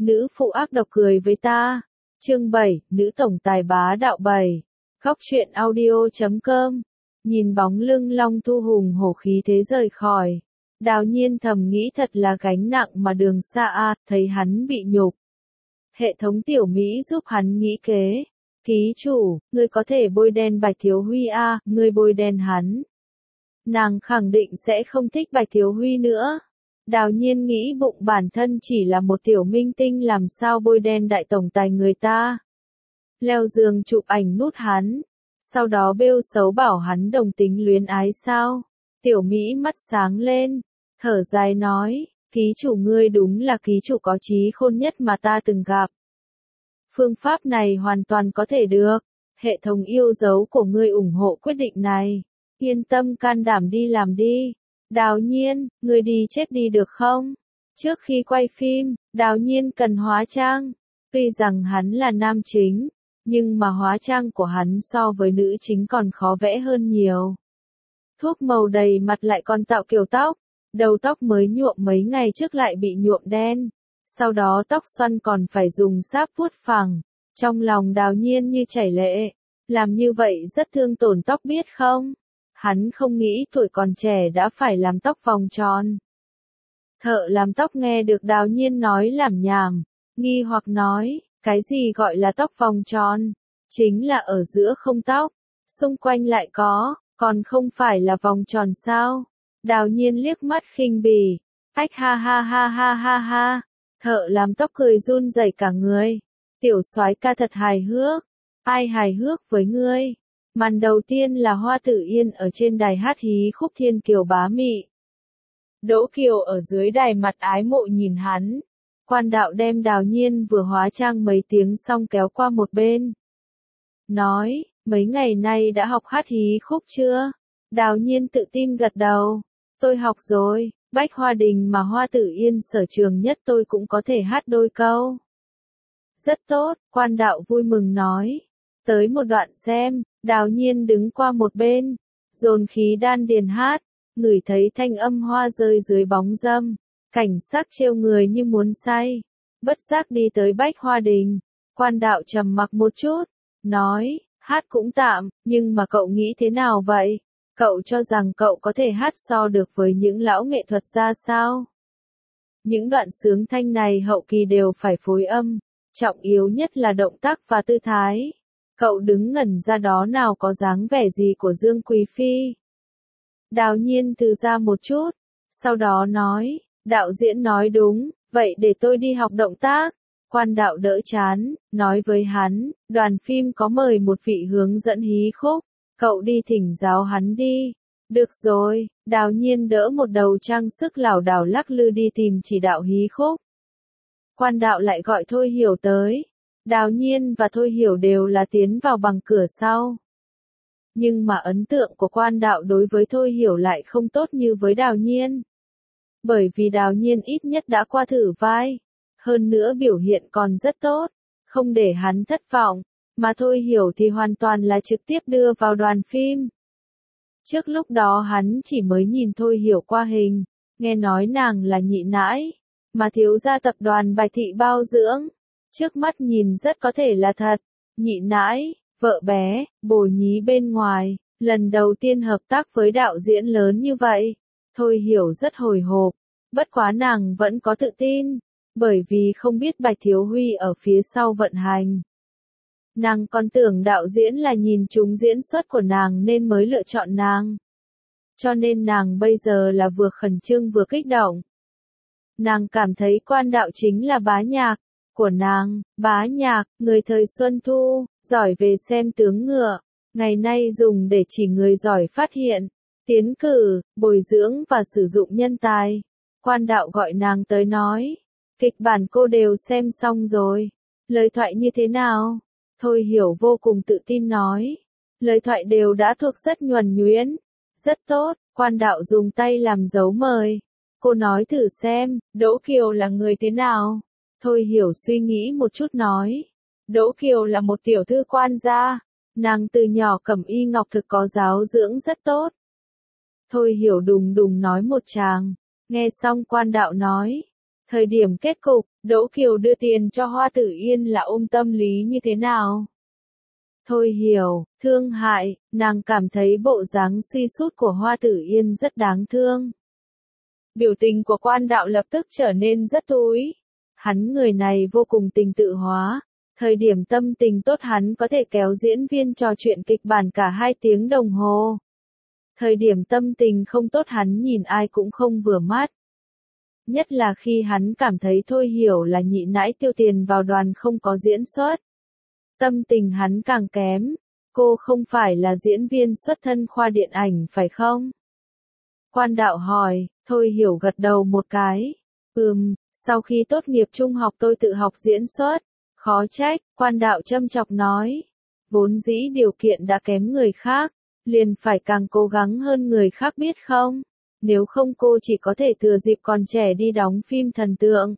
Nữ phụ ác độc cười với ta. Chương 7, nữ tổng tài bá đạo 7. Góc truyện audio.com. Nhìn bóng lưng Long Thu hùng hổ khí thế rời khỏi. Đào Nhiên thầm nghĩ thật là gánh nặng mà đường xa a, thấy hắn bị nhục. Hệ thống tiểu Mỹ giúp hắn nghĩ kế. Ký chủ, ngươi có thể bôi đen Bạch Thiếu Huy a, ngươi bôi đen hắn. Nàng khẳng định sẽ không thích Bạch Thiếu Huy nữa. Đào Nhiên nghĩ bụng bản thân chỉ là một tiểu minh tinh làm sao bôi đen đại tổng tài người ta. Leo giường chụp ảnh nút hắn. Sau đó bêu xấu bảo hắn đồng tính luyến ái sao. Tiểu Mỹ mắt sáng lên. Thở dài nói, ký chủ ngươi đúng là ký chủ có trí khôn nhất mà ta từng gặp. Phương pháp này hoàn toàn có thể được. Hệ thống yêu dấu của ngươi ủng hộ quyết định này. Yên tâm can đảm đi làm đi. Đào Nhiên, ngươi đi chết đi được không? Trước khi quay phim, Đào Nhiên cần hóa trang. Tuy rằng hắn là nam chính, nhưng mà hóa trang của hắn so với nữ chính còn khó vẽ hơn nhiều. Thuốc màu đầy mặt lại còn tạo kiểu tóc. Đầu tóc mới nhuộm mấy ngày trước lại bị nhuộm đen. Sau đó tóc xoăn còn phải dùng sáp vuốt phẳng. Trong lòng Đào Nhiên như chảy lệ. Làm như vậy rất thương tổn tóc biết không? Hắn không nghĩ tuổi còn trẻ đã phải làm tóc vòng tròn. Thợ làm tóc nghe được Đào Nhiên nói làm nhảm, nghi hoặc nói, cái gì gọi là tóc vòng tròn? Chính là ở giữa không tóc, xung quanh lại có, còn không phải là vòng tròn sao? Đào Nhiên liếc mắt khinh bỉ, ách ha ha ha ha ha ha, thợ làm tóc cười run rẩy cả người. Tiểu soái ca thật hài hước, ai hài hước với ngươi? Màn đầu tiên là Hoa Tử Yên ở trên đài hát hí khúc Thiên Kiều bá mị. Đỗ Kiều ở dưới đài mặt ái mộ nhìn hắn. Quan đạo đem Đào Nhiên vừa hóa trang mấy tiếng xong kéo qua một bên. Nói, mấy ngày nay đã học hát hí khúc chưa? Đào Nhiên tự tin gật đầu. Tôi học rồi, Bách Hoa Đình mà Hoa Tử Yên sở trường nhất tôi cũng có thể hát đôi câu. Rất tốt, quan đạo vui mừng nói. Tới một đoạn xem. Đào Nhiên đứng qua một bên, dồn khí đan điền hát, ngửi thấy thanh âm hoa rơi dưới bóng râm, cảnh sắc trêu người như muốn say. Bất giác đi tới Bách Hoa Đình, quan đạo trầm mặc một chút, nói, hát cũng tạm, nhưng mà cậu nghĩ thế nào vậy? Cậu cho rằng cậu có thể hát so được với những lão nghệ thuật gia sao? Những đoạn sướng thanh này hậu kỳ đều phải phối âm, trọng yếu nhất là động tác và tư thái. Cậu đứng ngẩn ra đó nào có dáng vẻ gì của Dương Quý Phi. Đào Nhiên từ ra một chút, sau đó nói, đạo diễn nói đúng, vậy để tôi đi học động tác. Quan đạo đỡ chán, nói với hắn, đoàn phim có mời một vị hướng dẫn hí khúc, cậu đi thỉnh giáo hắn đi. Được rồi, Đào Nhiên đỡ một đầu trang sức lảo đảo lắc lư đi tìm chỉ đạo hí khúc. Quan đạo lại gọi Thôi Hiểu tới. Đào Nhiên và Thôi Hiểu đều là tiến vào bằng cửa sau. Nhưng mà ấn tượng của quan đạo đối với Thôi Hiểu lại không tốt như với Đào Nhiên. Bởi vì Đào Nhiên ít nhất đã qua thử vai. Hơn nữa biểu hiện còn rất tốt. Không để hắn thất vọng. Mà Thôi Hiểu thì hoàn toàn là trực tiếp đưa vào đoàn phim. Trước lúc đó hắn chỉ mới nhìn Thôi Hiểu qua hình. Nghe nói nàng là nhị nãi. Mà thiếu gia tập đoàn Bạch Thị bao dưỡng. Trước mắt nhìn rất có thể là thật. Nhị nãi, vợ bé, bồ nhí bên ngoài, lần đầu tiên hợp tác với đạo diễn lớn như vậy. Thôi Hiểu rất hồi hộp, bất quá nàng vẫn có tự tin, bởi vì không biết Bạch Thiếu Huy ở phía sau vận hành. Nàng còn tưởng đạo diễn là nhìn trúng diễn xuất của nàng nên mới lựa chọn nàng. Cho nên nàng bây giờ là vừa khẩn trương vừa kích động. Nàng cảm thấy quan đạo chính là bá nhạc của nàng, bá nhạc, người thời Xuân Thu, giỏi về xem tướng ngựa, ngày nay dùng để chỉ người giỏi phát hiện, tiến cử, bồi dưỡng và sử dụng nhân tài. Quan đạo gọi nàng tới nói, kịch bản cô đều xem xong rồi, lời thoại như thế nào? Thôi Hiểu vô cùng tự tin nói, lời thoại đều đã thuộc rất nhuần nhuyễn, rất tốt. Quan đạo dùng tay làm dấu mời. Cô nói thử xem, Đỗ Kiều là người thế nào? Thôi Hiểu suy nghĩ một chút nói. Đỗ Kiều là một tiểu thư quan gia. Nàng từ nhỏ cẩm y ngọc thực có giáo dưỡng rất tốt. Thôi Hiểu đùng đùng nói một tràng. Nghe xong quan đạo nói. Thời điểm kết cục, Đỗ Kiều đưa tiền cho Hoa Tử Yên là ôm tâm lý như thế nào? Thôi hiểu, thương hại, nàng cảm thấy bộ dáng suy sút của Hoa Tử Yên rất đáng thương. Biểu tình của Quan Đạo lập tức trở nên rất túi. Hắn người này vô cùng tình tự hóa. Thời điểm tâm tình tốt hắn có thể kéo diễn viên trò chuyện kịch bản cả 2 tiếng đồng hồ. Thời điểm tâm tình không tốt hắn nhìn ai cũng không vừa mắt. Nhất là khi hắn cảm thấy Thôi Hiểu là nhị nãi tiêu tiền vào đoàn không có diễn xuất. Tâm tình hắn càng kém. Cô không phải là diễn viên xuất thân khoa điện ảnh phải không? Quan Đạo hỏi, Thôi Hiểu gật đầu một cái. Sau khi tốt nghiệp trung học tôi tự học diễn xuất. Khó trách, Quan Đạo châm chọc nói. Vốn dĩ điều kiện đã kém người khác, liền phải càng cố gắng hơn người khác biết không? Nếu không cô chỉ có thể thừa dịp còn trẻ đi đóng phim thần tượng.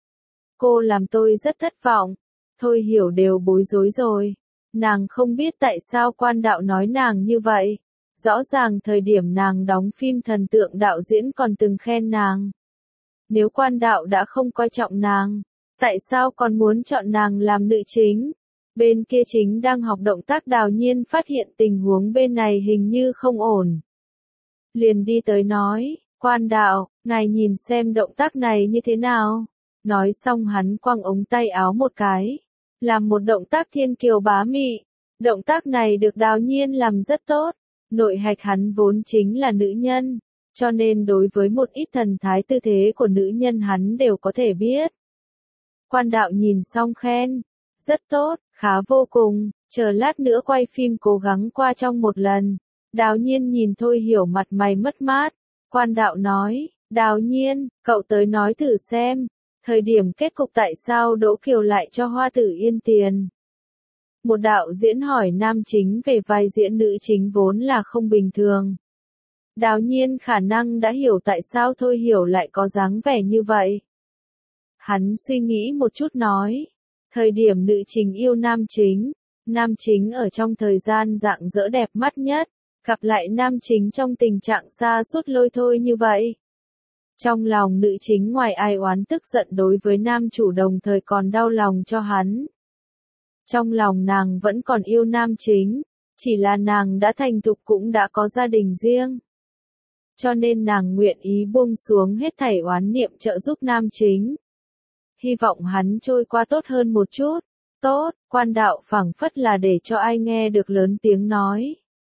Cô làm tôi rất thất vọng. Thôi Hiểu đều bối rối rồi. Nàng không biết tại sao Quan Đạo nói nàng như vậy. Rõ ràng thời điểm nàng đóng phim thần tượng đạo diễn còn từng khen nàng. Nếu Quan Đạo đã không coi trọng nàng, tại sao còn muốn chọn nàng làm nữ chính? Bên kia chính đang học động tác Đào Nhiên phát hiện tình huống bên này hình như không ổn. Liền đi tới nói, Quan Đạo, ngài nhìn xem động tác này như thế nào? Nói xong hắn quăng ống tay áo một cái. Làm một động tác thiên kiều bá mị. Động tác này được Đào Nhiên làm rất tốt. Nội hạch hắn vốn chính là nữ nhân. Cho nên đối với một ít thần thái tư thế của nữ nhân hắn đều có thể biết. Quan Đạo nhìn xong khen. Rất tốt, khá vô cùng, chờ lát nữa quay phim cố gắng qua trong một lần. Đào Nhiên nhìn Thôi Hiểu mặt mày mất mát. Quan Đạo nói, Đào Nhiên, cậu tới nói thử xem. Thời điểm kết cục tại sao Đỗ Kiều lại cho Hoa Tử Yên tiền? Một đạo diễn hỏi nam chính về vai diễn nữ chính vốn là không bình thường. Đào Nhiên khả năng đã hiểu tại sao Thôi Hiểu lại có dáng vẻ như vậy. Hắn suy nghĩ một chút nói. Thời điểm nữ chính yêu nam chính ở trong thời gian rạng rỡ đẹp mắt nhất, gặp lại nam chính trong tình trạng sa sút lôi thôi như vậy. Trong lòng nữ chính ngoài ai oán tức giận đối với nam chủ đồng thời còn đau lòng cho hắn. Trong lòng nàng vẫn còn yêu nam chính, chỉ là nàng đã thành thục cũng đã có gia đình riêng. Cho nên nàng nguyện ý buông xuống hết thảy oán niệm trợ giúp nam chính. Hy vọng hắn trôi qua tốt hơn một chút. Tốt, Quan Đạo phảng phất là để cho ai nghe được lớn tiếng nói.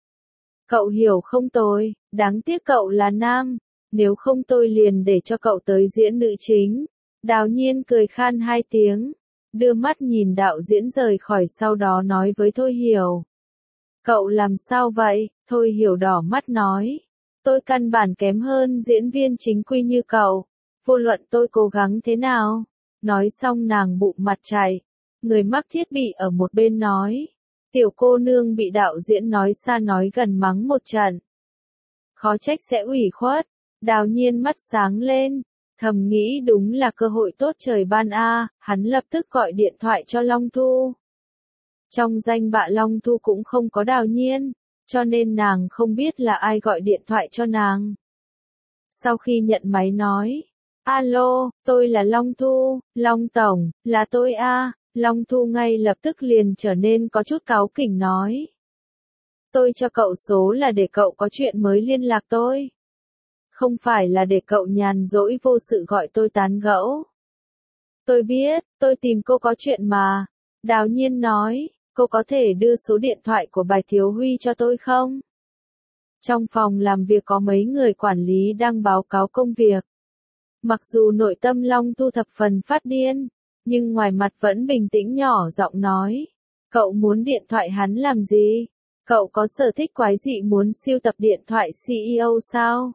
Cậu hiểu không tôi, đáng tiếc cậu là nam, nếu không tôi liền để cho cậu tới diễn nữ chính. Đào Nhiên cười khan 2 tiếng, đưa mắt nhìn đạo diễn rời khỏi sau đó nói với Thôi Hiểu. Cậu làm sao vậy? Thôi Hiểu đỏ mắt nói. Tôi căn bản kém hơn diễn viên chính quy như cậu, vô luận tôi cố gắng thế nào. Nói xong nàng bụng mặt chạy, người mắc thiết bị ở một bên nói. Tiểu cô nương bị đạo diễn nói xa nói gần mắng một trận. Khó trách sẽ ủy khuất. Đào Nhiên mắt sáng lên, thầm nghĩ đúng là cơ hội tốt trời ban a, hắn lập tức gọi điện thoại cho Long Thu. Trong danh bạ Long Thu cũng không có Đào Nhiên, cho nên nàng không biết là ai gọi điện thoại cho nàng. Sau khi nhận máy nói, alo, tôi là Long Thu, Long Tổng, là tôi a. Long Thu ngay lập tức liền trở nên có chút cáu kỉnh nói. Tôi cho cậu số là để cậu có chuyện mới liên lạc tôi. Không phải là để cậu nhàn rỗi vô sự gọi tôi tán gẫu. Tôi biết, tôi tìm cô có chuyện mà. Đào Nhiên nói, cô có thể đưa số điện thoại của Bạch Thiếu Huy cho tôi không? Trong phòng làm việc có mấy người quản lý đang báo cáo công việc. Mặc dù nội tâm Long Thu thập phần phát điên, nhưng ngoài mặt vẫn bình tĩnh nhỏ giọng nói. Cậu muốn điện thoại hắn làm gì? Cậu có sở thích quái dị muốn sưu tập điện thoại CEO sao?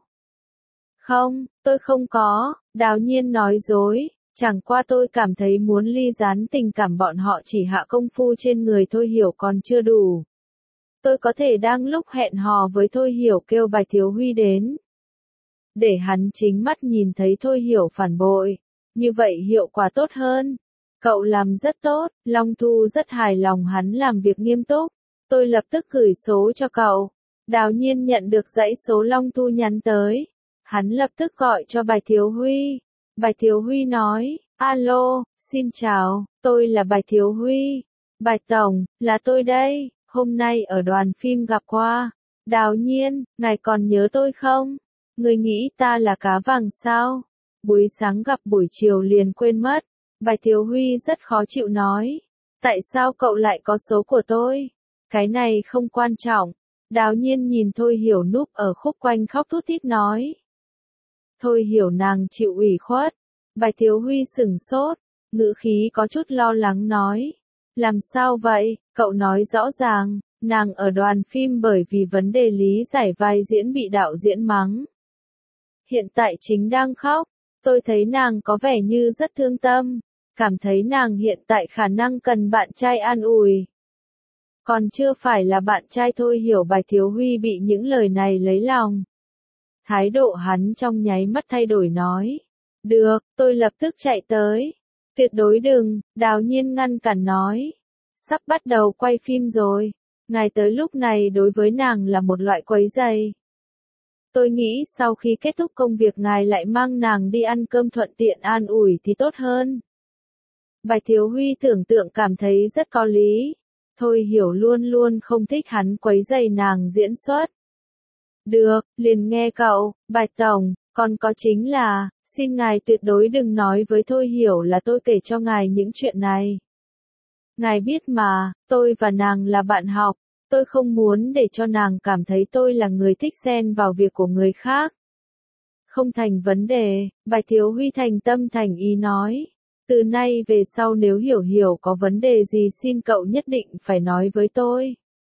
Không, tôi không có, Đào Nhiên nói dối, chẳng qua tôi cảm thấy muốn ly gián tình cảm bọn họ chỉ hạ công phu trên người Thôi Hiểu còn chưa đủ. Tôi có thể đang lúc hẹn hò với Thôi Hiểu kêu Bạch Thiếu Huy đến. Để hắn chính mắt nhìn thấy Thôi Hiểu phản bội, như vậy hiệu quả tốt hơn. Cậu làm rất tốt, Long Thu rất hài lòng hắn làm việc nghiêm túc. Tôi lập tức gửi số cho cậu. Đào Nhiên nhận được dãy số Long Thu nhắn tới. Hắn lập tức gọi cho Bạch Thiếu Huy. Bạch Thiếu Huy nói, alo, xin chào, tôi là Bạch Thiếu Huy. Bạch Tổng, là tôi đây, hôm nay ở đoàn phim gặp qua. Đào Nhiên, ngài còn nhớ tôi không? Người nghĩ ta là cá vàng sao? Buổi sáng gặp buổi chiều liền quên mất. Bạch Thiếu Huy rất khó chịu nói. Tại sao cậu lại có số của tôi? Cái này không quan trọng. Đào Nhiên nhìn Thôi Hiểu núp ở khúc quanh khóc thút thít nói. Thôi Hiểu nàng chịu ủy khuất. Bạch Thiếu Huy sửng sốt, ngữ khí có chút lo lắng nói. Làm sao vậy, cậu nói rõ ràng, nàng ở đoàn phim bởi vì vấn đề lý giải vai diễn bị đạo diễn mắng. Hiện tại chính đang khóc, tôi thấy nàng có vẻ như rất thương tâm, cảm thấy nàng hiện tại khả năng cần bạn trai an ủi. Còn chưa phải là bạn trai Thôi Hiểu. Bạch Thiếu Huy bị những lời này lấy lòng. Thái độ hắn trong nháy mắt thay đổi nói. Được, tôi lập tức chạy tới. Tuyệt đối đừng, Đào Nhiên ngăn cản nói. Sắp bắt đầu quay phim rồi. Ngài tới lúc này đối với nàng là một loại quấy rầy. Tôi nghĩ sau khi kết thúc công việc ngài lại mang nàng đi ăn cơm thuận tiện an ủi thì tốt hơn. Bạch Thiếu Huy tưởng tượng cảm thấy rất có lý. Thôi Hiểu luôn luôn không thích hắn quấy rầy nàng diễn xuất. Được, liền nghe cậu, Bạch Tổng, còn có chính là, xin ngài tuyệt đối đừng nói với Thôi Hiểu là tôi kể cho ngài những chuyện này. Ngài biết mà, tôi và nàng là bạn học, tôi không muốn để cho nàng cảm thấy tôi là người thích xen vào việc của người khác. Không thành vấn đề, Bạch Thiếu Huy thành tâm thành ý nói. Từ nay về sau nếu Hiểu có vấn đề gì xin cậu nhất định phải nói với tôi.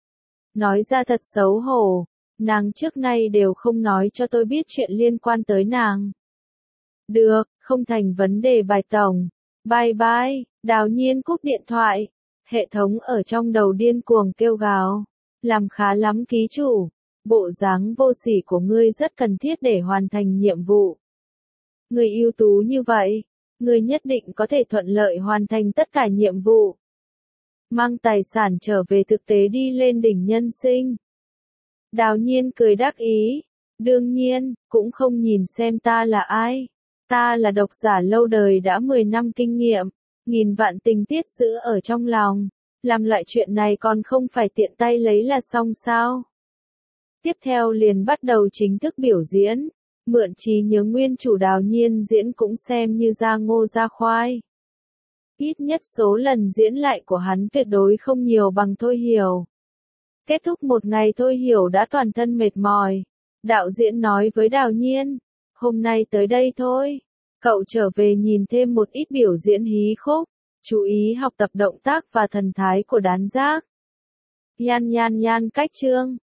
Nói ra thật xấu hổ, nàng trước nay đều không nói cho tôi biết chuyện liên quan tới nàng. Được, không thành vấn đề Bạch Tổng. Bye bye, Đào Nhiên cúp điện thoại. Hệ thống ở trong đầu điên cuồng kêu gào. Làm khá lắm ký chủ. Bộ dáng vô sỉ của ngươi rất cần thiết để hoàn thành nhiệm vụ. Người ưu tú như vậy, ngươi nhất định có thể thuận lợi hoàn thành tất cả nhiệm vụ. Mang tài sản trở về thực tế đi lên đỉnh nhân sinh. Đào Nhiên cười đắc ý. Đương nhiên, cũng không nhìn xem ta là ai. Ta là độc giả lâu đời đã 10 năm kinh nghiệm, nghìn vạn tình tiết giữ ở trong lòng. Làm loại chuyện này còn không phải tiện tay lấy là xong sao? Tiếp theo liền bắt đầu chính thức biểu diễn. Mượn trí nhớ nguyên chủ Đào Nhiên diễn cũng xem như ra ngô ra khoai. Ít nhất số lần diễn lại của hắn tuyệt đối không nhiều bằng Thôi Hiểu. Kết thúc một ngày Thôi Hiểu đã toàn thân mệt mỏi. Đạo diễn nói với Đào Nhiên, hôm nay tới đây thôi. Cậu trở về nhìn thêm một ít biểu diễn hí khúc, chú ý học tập động tác và thần thái của đán giác. Yan cách chương.